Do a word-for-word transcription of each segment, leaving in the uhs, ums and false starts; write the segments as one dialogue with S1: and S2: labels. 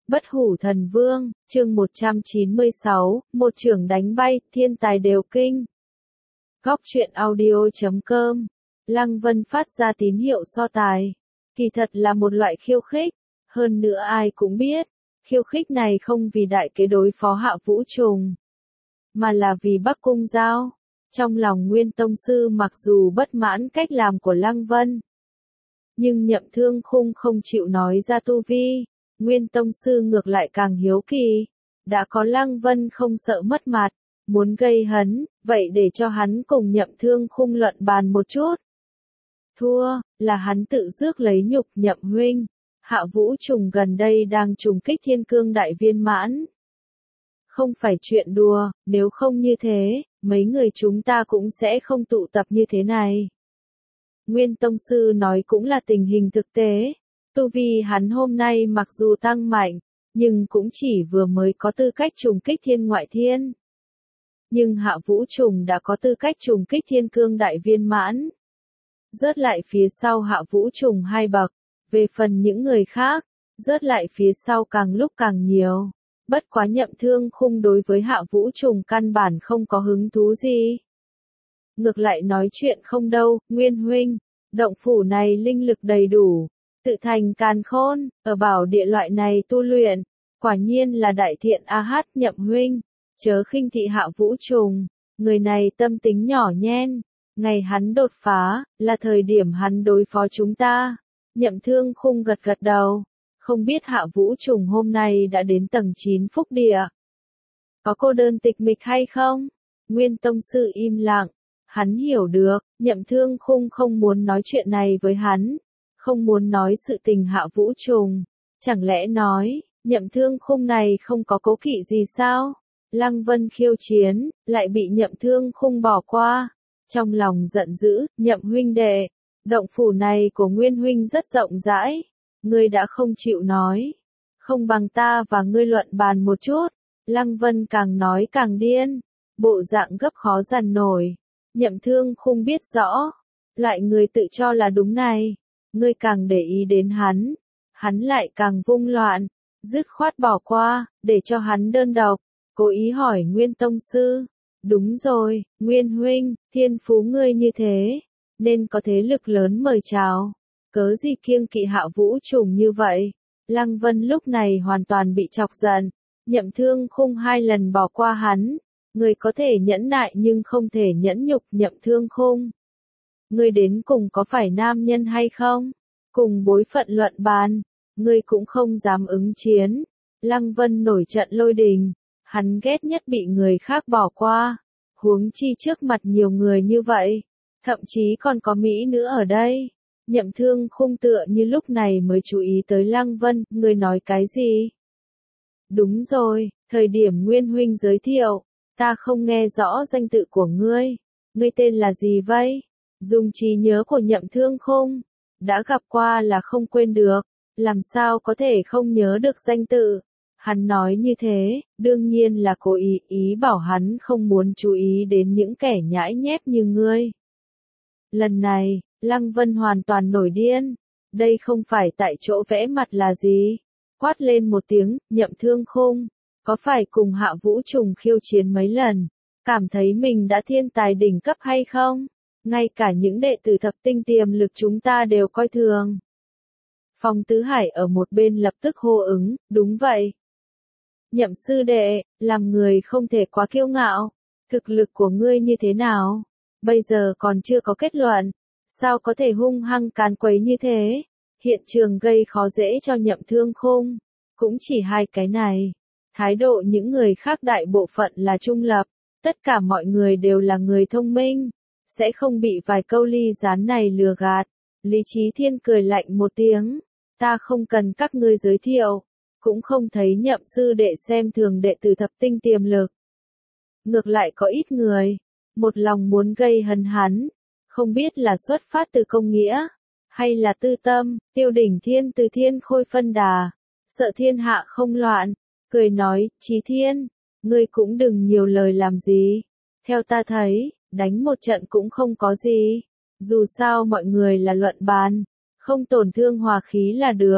S1: Bất hủ thần vương, chương một trăm chín mươi sáu, một chưởng đánh bay, thiên tài đều kinh. Góc truyện audio chấm com, Lăng Vân phát ra tín hiệu so tài. Kỳ thật là một loại khiêu khích, hơn nữa ai cũng biết, khiêu khích này không vì đại kế đối phó Hạ Vũ Trùng, mà là vì Bắc Cung Giao. Trong lòng Nguyên Tông Sư mặc dù bất mãn cách làm của Lăng Vân, nhưng Nhậm Thương Khung không chịu nói ra tu vi. Nguyên Tông Sư ngược lại càng hiếu kỳ, đã có Lăng Vân không sợ mất mặt, muốn gây hấn, vậy để cho hắn cùng Nhậm Thương Khung luận bàn một chút. Thua, là hắn tự rước lấy nhục. Nhậm huynh, Hạ Vũ Trùng gần đây đang trùng kích Thiên Cương Đại Viên Mãn. Không phải chuyện đùa, nếu không như thế, mấy người chúng ta cũng sẽ không tụ tập như thế này. Nguyên Tông Sư nói cũng là tình hình thực tế. Tu vi hắn hôm nay mặc dù tăng mạnh, nhưng cũng chỉ vừa mới có tư cách trùng kích thiên ngoại thiên. Nhưng Hạ Vũ Trùng đã có tư cách trùng kích Thiên Cương Đại Viên Mãn. Rớt lại phía sau Hạ Vũ Trùng hai bậc, về phần những người khác, rớt lại phía sau càng lúc càng nhiều. Bất quá Nhậm Thương Khung đối với Hạ Vũ Trùng căn bản không có hứng thú gì. Ngược lại nói chuyện không đâu, Nguyên huynh, động phủ này linh lực đầy đủ. Tự thành càn khôn, ở bảo địa loại này tu luyện, quả nhiên là đại thiện a hát. Nhậm huynh, chớ khinh thị Hạ Vũ Trùng, người này tâm tính nhỏ nhen, ngày hắn đột phá, là thời điểm hắn đối phó chúng ta. Nhậm Thương Khung gật gật đầu, không biết Hạ Vũ Trùng hôm nay đã đến tầng chín phúc địa. Có cô đơn tịch mịch hay không? Nguyên Tông Sư im lặng, hắn hiểu được, Nhậm Thương Khung không muốn nói chuyện này với hắn. Không muốn nói sự tình Hạ Vũ Trùng, chẳng lẽ nói, Nhậm Thương Khung này không có cố kỵ gì sao? Lăng Vân khiêu chiến, lại bị Nhậm Thương Khung bỏ qua. Trong lòng giận dữ, Nhậm huynh đệ, động phủ này của Nguyên huynh rất rộng rãi, ngươi đã không chịu nói, không bằng ta và ngươi luận bàn một chút. Lăng Vân càng nói càng điên, bộ dạng gấp khó dằn nổi. Nhậm Thương Khung biết rõ, loại người tự cho là đúng này. Ngươi càng để ý đến hắn, hắn lại càng vung loạn, dứt khoát bỏ qua, để cho hắn đơn độc. Cố ý hỏi Nguyên Tông Sư, đúng rồi, Nguyên huynh, thiên phú ngươi như thế, nên có thế lực lớn mời chào, cớ gì kiêng kỵ Hạ Vũ Trùng như vậy? Lăng Vân lúc này hoàn toàn bị chọc giận, Nhậm Thương Khung hai lần bỏ qua hắn, người có thể nhẫn nại nhưng không thể nhẫn nhục. Nhậm Thương Khung, ngươi đến cùng có phải nam nhân hay không? Cùng bối phận luận bàn, ngươi cũng không dám ứng chiến. Lăng Vân nổi trận lôi đình, hắn ghét nhất bị người khác bỏ qua, huống chi trước mặt nhiều người như vậy, thậm chí còn có mỹ nữ ở đây. Nhậm Thương Khung tựa như lúc này mới chú ý tới Lăng Vân, ngươi nói cái gì? Đúng rồi, thời điểm Nguyên huynh giới thiệu, ta không nghe rõ danh tự của ngươi, ngươi tên là gì vậy? Dùng trí nhớ của Nhậm Thương Khung, đã gặp qua là không quên được, làm sao có thể không nhớ được danh tự. Hắn nói như thế, đương nhiên là cố ý, ý bảo hắn không muốn chú ý đến những kẻ nhãi nhép như ngươi. Lần này, Lăng Vân hoàn toàn nổi điên, đây không phải tại chỗ vẽ mặt là gì? Quát lên một tiếng, Nhậm Thương Khung, có phải cùng Hạ Vũ Trùng khiêu chiến mấy lần, cảm thấy mình đã thiên tài đỉnh cấp hay không? Ngay cả những đệ tử thập tinh tiềm lực chúng ta đều coi thường. Phong Tứ Hải ở một bên lập tức hô ứng, đúng vậy. Nhậm sư đệ, làm người không thể quá kiêu ngạo. Thực lực của ngươi như thế nào? Bây giờ còn chưa có kết luận. Sao có thể hung hăng càn quấy như thế? Hiện trường gây khó dễ cho Nhậm Thương Khung. Cũng chỉ hai cái này. Thái độ những người khác đại bộ phận là trung lập. Tất cả mọi người đều là người thông minh, sẽ không bị vài câu ly gián này lừa gạt. Lý Chí Thiên cười lạnh một tiếng, ta không cần các ngươi giới thiệu, cũng không thấy Nhậm sư đệ xem thường đệ tử thập tinh tiềm lực. Ngược lại có ít người, một lòng muốn gây hấn hắn, không biết là xuất phát từ công nghĩa, hay là tư tâm. Tiêu Đỉnh Thiên từ Thiên Khôi phân đà, sợ thiên hạ không loạn, cười nói, Chí Thiên, ngươi cũng đừng nhiều lời làm gì, theo ta thấy, đánh một trận cũng không có gì. Dù sao mọi người là luận bàn, không tổn thương hòa khí là được.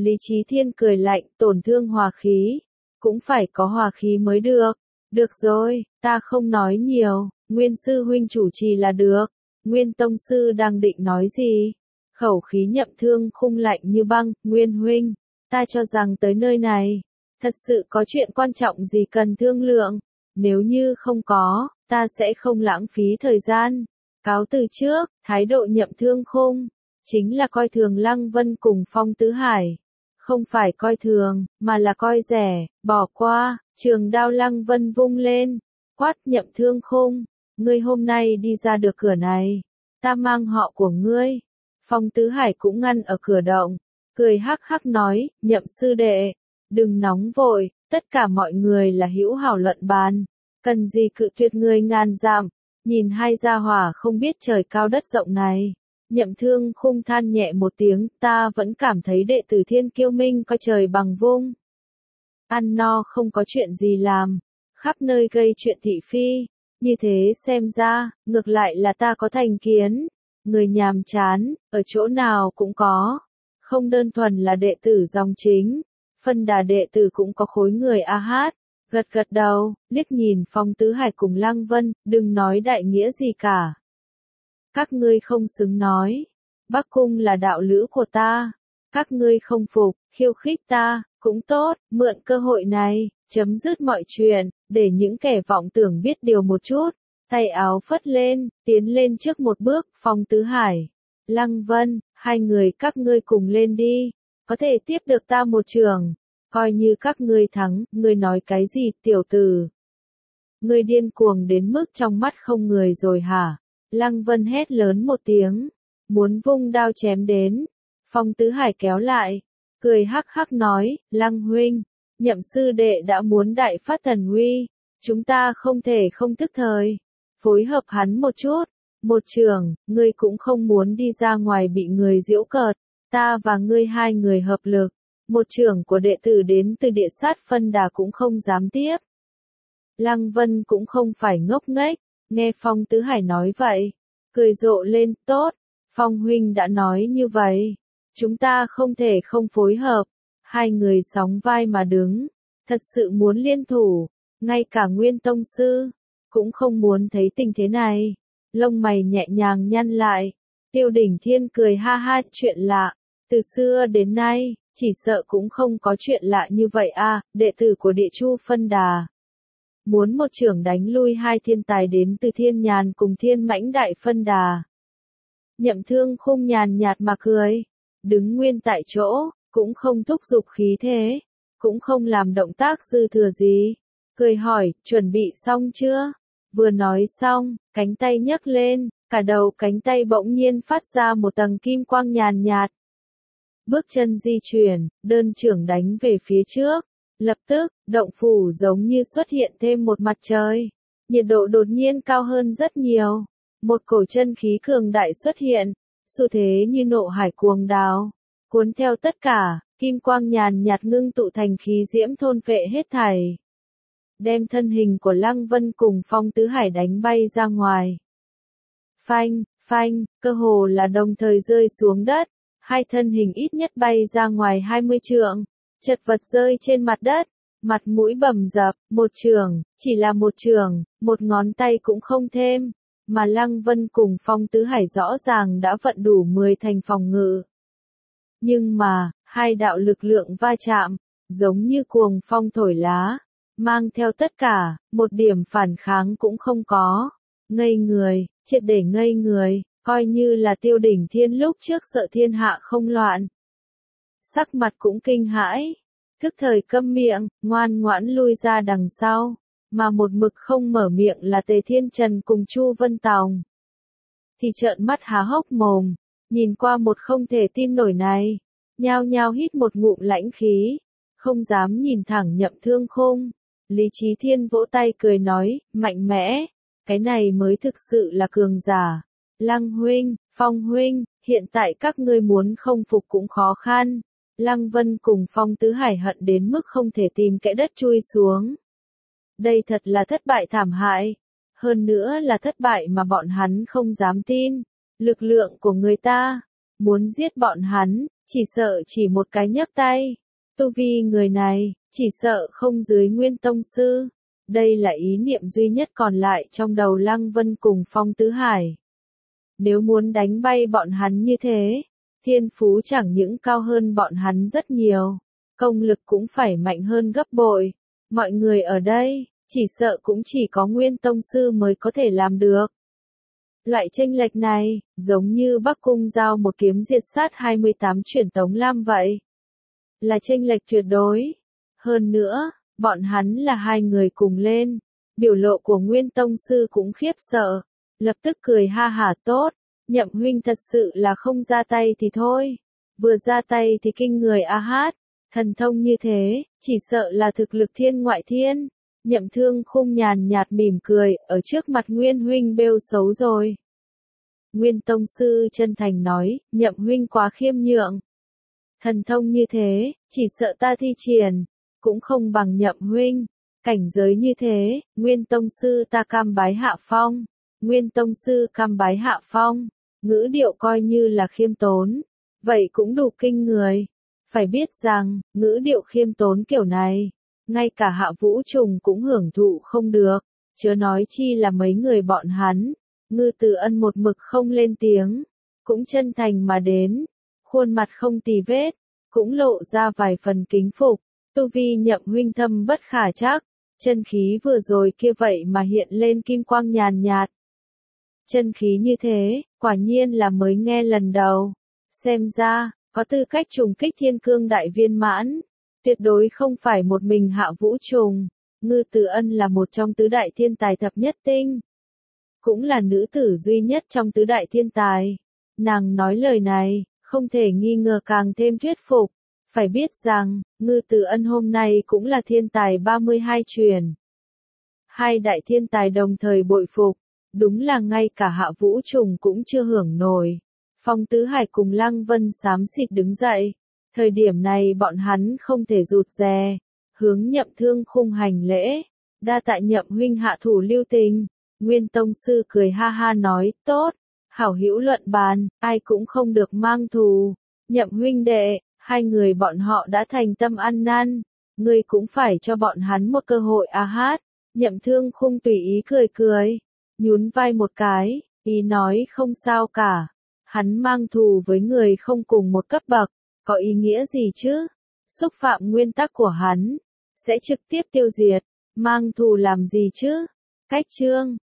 S1: Lý Chí Thiên cười lạnh, tổn thương hòa khí. Cũng phải có hòa khí mới được. Được rồi, ta không nói nhiều, Nguyên sư huynh chủ trì là được. Nguyên tông sư đang định nói gì? Khẩu khí Nhậm Thương Khung lạnh như băng, Nguyên huynh, ta cho rằng tới nơi này, thật sự có chuyện quan trọng gì cần thương lượng. Nếu như không có, ta sẽ không lãng phí thời gian. Cáo từ trước, thái độ Nhậm Thương Khung chính là coi thường Lăng Vân cùng Phong Tứ Hải. Không phải coi thường, mà là coi rẻ, bỏ qua. Trường đao Lăng Vân vung lên, quát Nhậm Thương Khung, ngươi hôm nay đi ra được cửa này, ta mang họ của ngươi. Phong Tứ Hải cũng ngăn ở cửa động, cười hắc hắc nói, Nhậm sư đệ, đừng nóng vội, tất cả mọi người là hữu hảo luận bàn, cần gì cự tuyệt ngươi ngàn dặm. Nhìn hai gia hỏa không biết trời cao đất rộng này, Nhậm Thương Khung than nhẹ một tiếng, ta vẫn cảm thấy đệ tử Thiên Kiêu Minh coi trời bằng vung. Ăn no không có chuyện gì làm, khắp nơi gây chuyện thị phi, như thế xem ra, ngược lại là ta có thành kiến. Người nhàm chán, ở chỗ nào cũng có, không đơn thuần là đệ tử dòng chính, phân đà đệ tử cũng có khối người a hát. Gật gật đầu, liếc nhìn Phong Tứ Hải cùng Lăng Vân, đừng nói đại nghĩa gì cả. Các ngươi không xứng nói, Bắc Cung là đạo lữ của ta, các ngươi không phục, khiêu khích ta, cũng tốt, mượn cơ hội này, chấm dứt mọi chuyện, để những kẻ vọng tưởng biết điều một chút. Tay áo phất lên, tiến lên trước một bước, Phong Tứ Hải, Lăng Vân, hai người các ngươi cùng lên đi, có thể tiếp được ta một trường. Coi như các ngươi thắng, ngươi nói cái gì, tiểu tử? Ngươi điên cuồng đến mức trong mắt không người rồi hả? Lăng Vân hét lớn một tiếng, muốn vung đao chém đến. Phong Tứ Hải kéo lại, cười hắc hắc nói, Lăng huynh, Nhậm sư đệ đã muốn đại phát thần uy, chúng ta không thể không thức thời, phối hợp hắn một chút. Một trường, ngươi cũng không muốn đi ra ngoài bị người giễu cợt, ta và ngươi hai người hợp lực. Một trưởng của đệ tử đến từ địa sát phân đà cũng không dám tiếp. Lăng Vân cũng không phải ngốc nghếch, nghe Phong Tứ Hải nói vậy, cười rộ lên, tốt, Phong huynh đã nói như vậy, chúng ta không thể không phối hợp. Hai người sóng vai mà đứng, thật sự muốn liên thủ, ngay cả Nguyên tông sư cũng không muốn thấy tình thế này. Lông mày nhẹ nhàng nhăn lại, Tiêu Đỉnh Thiên cười ha ha, chuyện lạ, từ xưa đến nay chỉ sợ cũng không có chuyện lạ như vậy a, đệ tử của Địa Chu phân đà. Muốn một trưởng đánh lui hai thiên tài đến từ Thiên Nhàn cùng Thiên Mãnh đại phân đà. Nhậm Thương Khung nhàn nhạt mà cười, đứng nguyên tại chỗ, cũng không thúc giục khí thế, cũng không làm động tác dư thừa gì. Cười hỏi, chuẩn bị xong chưa? Vừa nói xong, cánh tay nhấc lên, cả đầu cánh tay bỗng nhiên phát ra một tầng kim quang nhàn nhạt. Bước chân di chuyển, đơn trưởng đánh về phía trước. Lập tức, động phủ giống như xuất hiện thêm một mặt trời. Nhiệt độ đột nhiên cao hơn rất nhiều. Một cổ chân khí cường đại xuất hiện. Xu thế như nộ hải cuồng đào. Cuốn theo tất cả, kim quang nhàn nhạt ngưng tụ thành khí diễm thôn phệ hết thảy. Đem thân hình của Lăng Vân cùng Phong Tứ Hải đánh bay ra ngoài. Phanh, phanh, cơ hồ là đồng thời rơi xuống đất. Hai thân hình ít nhất bay ra ngoài hai mươi trượng, chật vật rơi trên mặt đất, mặt mũi bầm dập, một trường, chỉ là một trường, một ngón tay cũng không thêm, mà Lăng Vân cùng Phong Tứ Hải rõ ràng đã vận đủ mười thành phòng ngự. Nhưng mà, hai đạo lực lượng va chạm, giống như cuồng phong thổi lá, mang theo tất cả, một điểm phản kháng cũng không có. Ngây người, triệt để ngây người. Coi như là Tiêu Đỉnh Thiên lúc trước sợ thiên hạ không loạn. Sắc mặt cũng kinh hãi, thức thời câm miệng, ngoan ngoãn lui ra đằng sau, mà một mực không mở miệng là Tề Thiên Trần cùng Chu Vân Tòng. Thì trợn mắt há hốc mồm, nhìn qua một không thể tin nổi này, nhao nhao hít một ngụm lãnh khí, không dám nhìn thẳng Nhậm Thương Khung. Lý Chí Thiên vỗ tay cười nói, mạnh mẽ, cái này mới thực sự là cường giả. Lăng huynh, Phong huynh, hiện tại các ngươi muốn không phục cũng khó khăn. Lăng Vân cùng Phong Tứ Hải hận đến mức không thể tìm kẽ đất chui xuống. Đây thật là thất bại thảm hại. Hơn nữa là thất bại mà bọn hắn không dám tin. Lực lượng của người ta, muốn giết bọn hắn, chỉ sợ chỉ một cái nhấc tay. Tu vi người này, chỉ sợ không dưới Nguyên Tông Sư. Đây là ý niệm duy nhất còn lại trong đầu Lăng Vân cùng Phong Tứ Hải. Nếu muốn đánh bay bọn hắn như thế, thiên phú chẳng những cao hơn bọn hắn rất nhiều, công lực cũng phải mạnh hơn gấp bội. Mọi người ở đây, chỉ sợ cũng chỉ có Nguyên Tông Sư mới có thể làm được. Loại chênh lệch này, giống như Bắc Cung giao một kiếm diệt sát hai mươi tám truyền Tống Lam vậy. Là chênh lệch tuyệt đối. Hơn nữa, bọn hắn là hai người cùng lên. Biểu lộ của Nguyên Tông Sư cũng khiếp sợ. Lập tức cười ha hả tốt. Nhậm huynh thật sự là không ra tay thì thôi. Vừa ra tay thì kinh người a hát. Thần thông như thế, chỉ sợ là thực lực thiên ngoại thiên. Nhậm Thương Khung nhàn nhạt mỉm cười, ở trước mặt Nguyên huynh bêu xấu rồi. Nguyên Tông Sư chân thành nói, Nhậm huynh quá khiêm nhượng. Thần thông như thế, chỉ sợ ta thi triển, cũng không bằng Nhậm huynh. Cảnh giới như thế, Nguyên Tông Sư ta cam bái hạ phong. Nguyên Tông Sư cam bái hạ phong, ngữ điệu coi như là khiêm tốn. Vậy cũng đủ kinh người. Phải biết rằng, ngữ điệu khiêm tốn kiểu này, ngay cả Hạ Vũ Trùng cũng hưởng thụ không được, chớ nói chi là mấy người bọn hắn. Ngư Tử Ân một mực không lên tiếng, cũng chân thành mà đến, khuôn mặt không tì vết, cũng lộ ra vài phần kính phục. Tu vi Nhậm huynh thâm bất khả trắc, chân khí vừa rồi kia vậy mà hiện lên kim quang nhàn nhạt. Chân khí như thế, quả nhiên là mới nghe lần đầu. Xem ra, có tư cách trùng kích thiên cương đại viên mãn. Tuyệt đối không phải một mình Hạ Vũ Trùng. Ngư Tử Ân là một trong tứ đại thiên tài thập nhất tinh. Cũng là nữ tử duy nhất trong tứ đại thiên tài. Nàng nói lời này, không thể nghi ngờ càng thêm thuyết phục. Phải biết rằng, Ngư Tử Ân hôm nay cũng là thiên tài ba mươi hai truyền. Hai đại thiên tài đồng thời bội phục. Đúng là ngay cả Hạ Vũ Trùng cũng chưa hưởng nổi. Phong Tứ Hải cùng Lăng Vân xám xịt đứng dậy. Thời điểm này bọn hắn không thể rụt rè. Hướng Nhậm Thương Khung hành lễ. Đa tạ Nhậm huynh hạ thủ lưu tình. Nguyên Tông Sư cười ha ha nói, tốt. Hảo hữu luận bàn, ai cũng không được mang thù. Nhậm huynh đệ, hai người bọn họ đã thành tâm ăn năn. Ngươi cũng phải cho bọn hắn một cơ hội a hát. Nhậm Thương Khung tùy ý cười cười. Nhún vai một cái, ý nói không sao cả. Hắn mang thù với người không cùng một cấp bậc, có ý nghĩa gì chứ? Xúc phạm nguyên tắc của hắn, sẽ trực tiếp tiêu diệt, mang thù làm gì chứ? Cách chương